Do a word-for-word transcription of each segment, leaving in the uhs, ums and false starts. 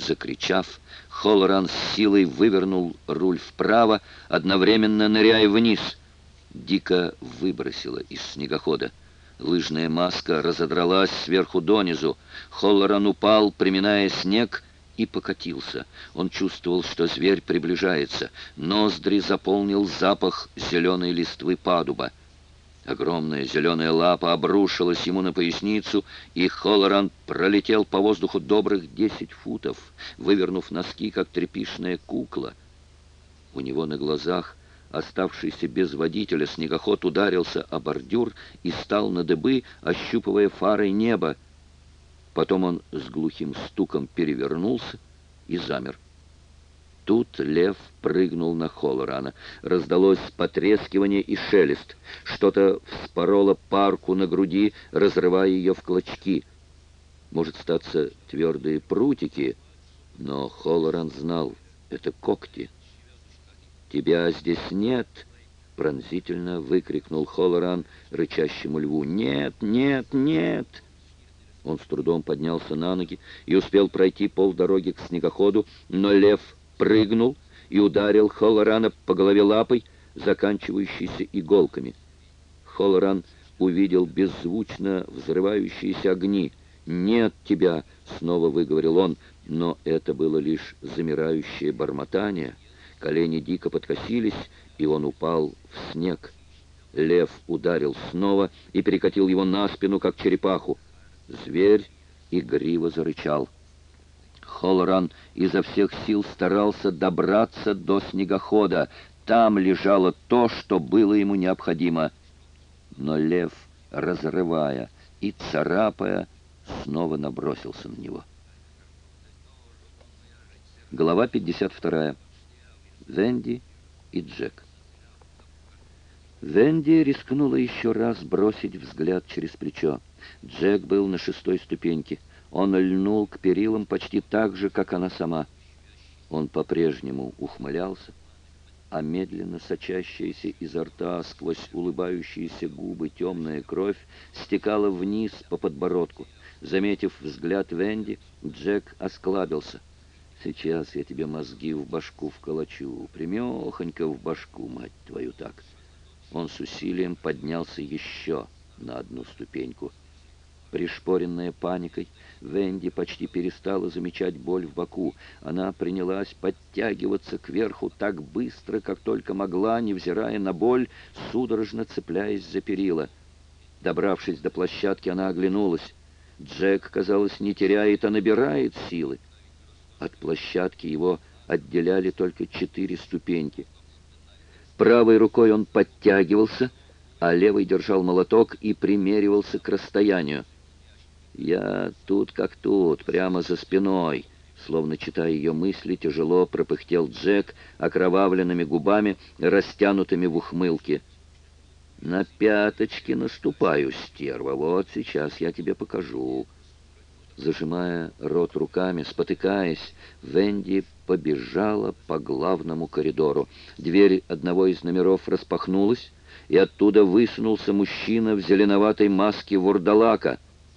Закричав, Холлоран с силой вывернул руль вправо, одновременно ныряя вниз. Дика выбросила из снегохода. Лыжная маска разодралась сверху донизу. Холлоран упал, приминая снег, и покатился. Он чувствовал, что зверь приближается. Ноздри заполнил запах зеленой листвы падуба. Огромная зеленая лапа обрушилась ему на поясницу, и Холлоран пролетел по воздуху добрых десять футов, вывернув носки, как тряпичная кукла. У него на глазах, оставшийся без водителя, снегоход ударился о бордюр и стал на дыбы, ощупывая фарой небо. Потом он с глухим стуком перевернулся и замер. Тут лев прыгнул на Холлорана. Раздалось потрескивание и шелест. Что-то вспороло парку на груди, разрывая ее в клочки. Может, статься твердые прутики, но Холлоран знал, это когти. «Тебя здесь нет!» — пронзительно выкрикнул Холлоран рычащему льву. «Нет, нет, нет!» Он с трудом поднялся на ноги и успел пройти полдороги к снегоходу, но лев прыгнул и ударил Холлорана по голове лапой, заканчивающейся иголками. Холлоран увидел беззвучно взрывающиеся огни. «Нет тебя!» — снова выговорил он, но это было лишь замирающее бормотание. Колени дико подкосились, и он упал в снег. Лев ударил снова и перекатил его на спину, как черепаху. Зверь игриво зарычал. Холлоран изо всех сил старался добраться до снегохода. Там лежало то, что было ему необходимо. Но лев, разрывая и царапая, снова набросился на него. Глава пятьдесят вторая. Венди и Джек. Венди рискнула еще раз бросить взгляд через плечо. Джек был на шестой ступеньке. Он льнул к перилам почти так же, как она сама. Он по-прежнему ухмылялся, а медленно сочащаяся изо рта сквозь улыбающиеся губы темная кровь стекала вниз по подбородку. Заметив взгляд Венди, Джек осклабился. «Сейчас я тебе мозги в башку вколочу, прямехонько в башку, мать твою, так». Он с усилием поднялся еще на одну ступеньку. Пришпоренная паникой, Венди почти перестала замечать боль в боку. Она принялась подтягиваться кверху так быстро, как только могла, невзирая на боль, судорожно цепляясь за перила. Добравшись до площадки, она оглянулась. Джек, казалось, не теряет, а набирает силы. От площадки его отделяли только четыре ступеньки. Правой рукой он подтягивался, а левой держал молоток и примеривался к расстоянию. «Я тут как тут, прямо за спиной», словно читая ее мысли, тяжело пропыхтел Джек окровавленными губами, растянутыми в ухмылке. «На пяточки наступаю, стерва, вот сейчас я тебе покажу». Зажимая рот руками, спотыкаясь, Венди побежала по главному коридору. Дверь одного из номеров распахнулась, и оттуда высунулся мужчина в зеленоватой маске вурдалака.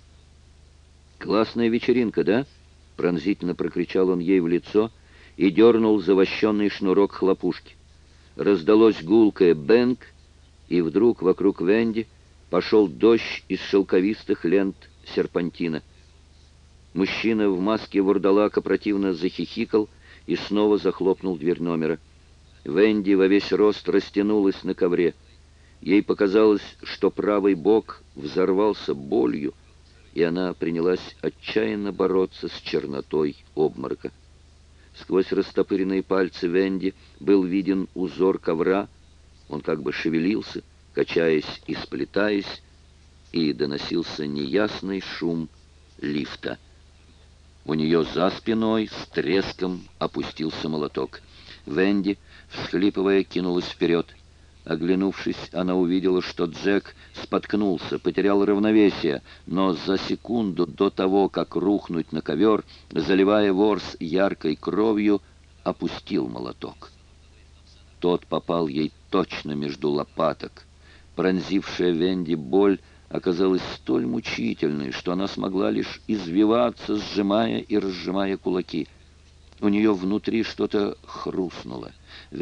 «Классная вечеринка, да?» — пронзительно прокричал он ей в лицо и дернул завощенный шнурок хлопушки. Раздалось гулкое «бэнг», и вдруг вокруг Венди пошел дождь из шелковистых лент серпантина. Мужчина в маске вурдалака противно захихикал и снова захлопнул дверь номера. Венди во весь рост растянулась на ковре. Ей показалось, что правый бок взорвался болью, и она принялась отчаянно бороться с чернотой обморока. Сквозь растопыренные пальцы Венди был виден узор ковра. Он как бы шевелился, качаясь и сплетаясь, и доносился неясный шум лифта. У нее за спиной с треском опустился молоток. Венди, всхлипывая, кинулась вперед. Оглянувшись, она увидела, что Джек споткнулся, потерял равновесие, но за секунду до того, как рухнуть на ковер, заливая ворс яркой кровью, опустил молоток. Тот попал ей точно между лопаток. Пронзившая Венди боль оказалась столь мучительной, что она смогла лишь извиваться, сжимая и разжимая кулаки. У нее внутри что-то хрустнуло.